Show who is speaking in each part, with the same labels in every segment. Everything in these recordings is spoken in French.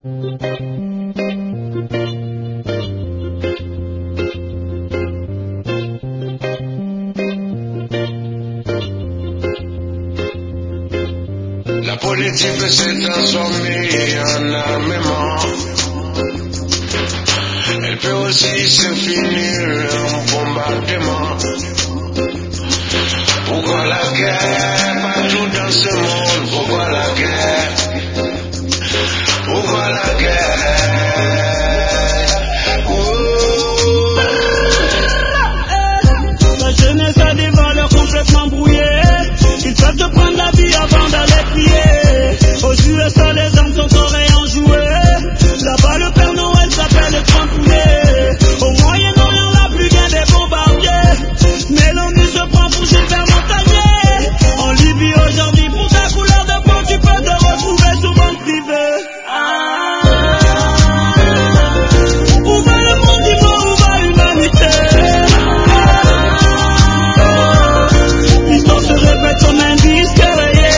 Speaker 1: La politique peut se transformer en armement. Elle peut aussi se finir en bombardement. Pourquoi la guerre partout dans ce monde? Pourquoi la guerre? Pourquoi la guerre?
Speaker 2: La jeunesse a des valeurs complètement brouillées. Ils peuvent te prendre la vie avant d'aller prier. Aux USA les armes sont coréens jouées. Là-bas le Père Noël s'appelle le Trempoulet. Au Moyen-Orient la pluie vient des bombardiers. Mais l'ONU se prend pour Gilbert Montagnier. En Libye aujourd'hui pour ta couleur de peau tu peux te retrouver sous banque privée. Où va le monde, dis-moi, où va l'humanité? L'histoire se répète comme un disque rayé.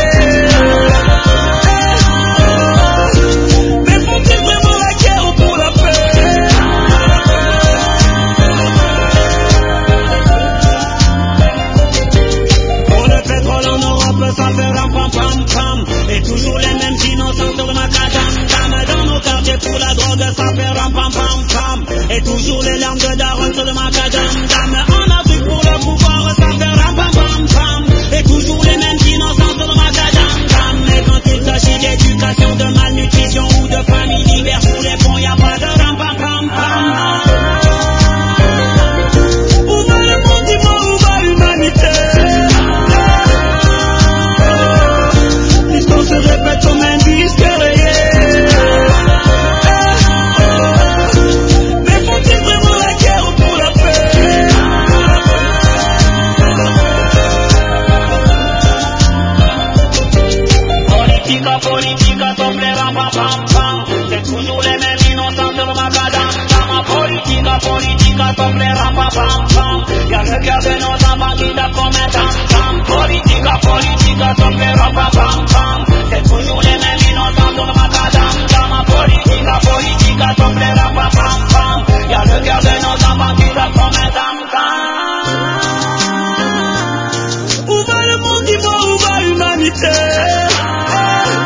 Speaker 2: Mais faut-il vraiment la guerre ou pour la paix? Pour le pétrole en Europe, ça fait ram pam pam pam. Et toujours les mêmes innocents sur le macadam dam. Dans nos quartiers pour la drogue, ça fait ram pam pam pam. Et toujours les larmes de daron sur le macadam dam. En Afrique pour le pouvoir, ça fait ram pam pam pam. Et toujours les mêmes innocents sur le macadam dam. Mais quand il s'agit d'éducation, de malnutrition ou de famille d'hiver sous les ponts, y a pas de ram pam pam pam. Où va le monde, dis-moi, où va l'humanité? L'histoire se répète comme un disque rayé. Mais faut-il vraiment la guerre ou pour la paix? Politica, politica, tombe ram pam pam pam. C'est toujours les mêmes innocents sur le macadam dam. Politica, politica, tombe ram pam pam pam. Y'a le cœur de nos enfants qui tape comme un tam tam. Politica, politica, tombe ram pam pam pam. C'est toujours les mêmes innocents sur le macadam dam. Politica, politica, tombe ram pam pam pam. Y'a le cœur de nos enfants qui tape comme un tam tam. Où va le monde, dis-moi, où va l'humanité?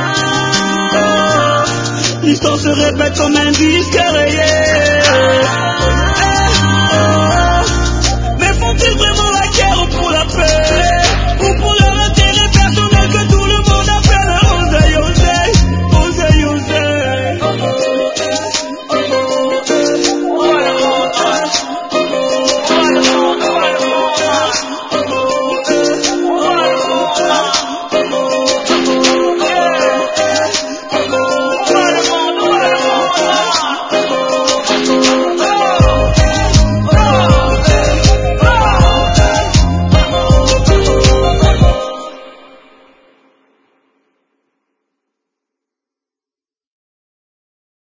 Speaker 2: L'histoire se répète comme un disque rayé.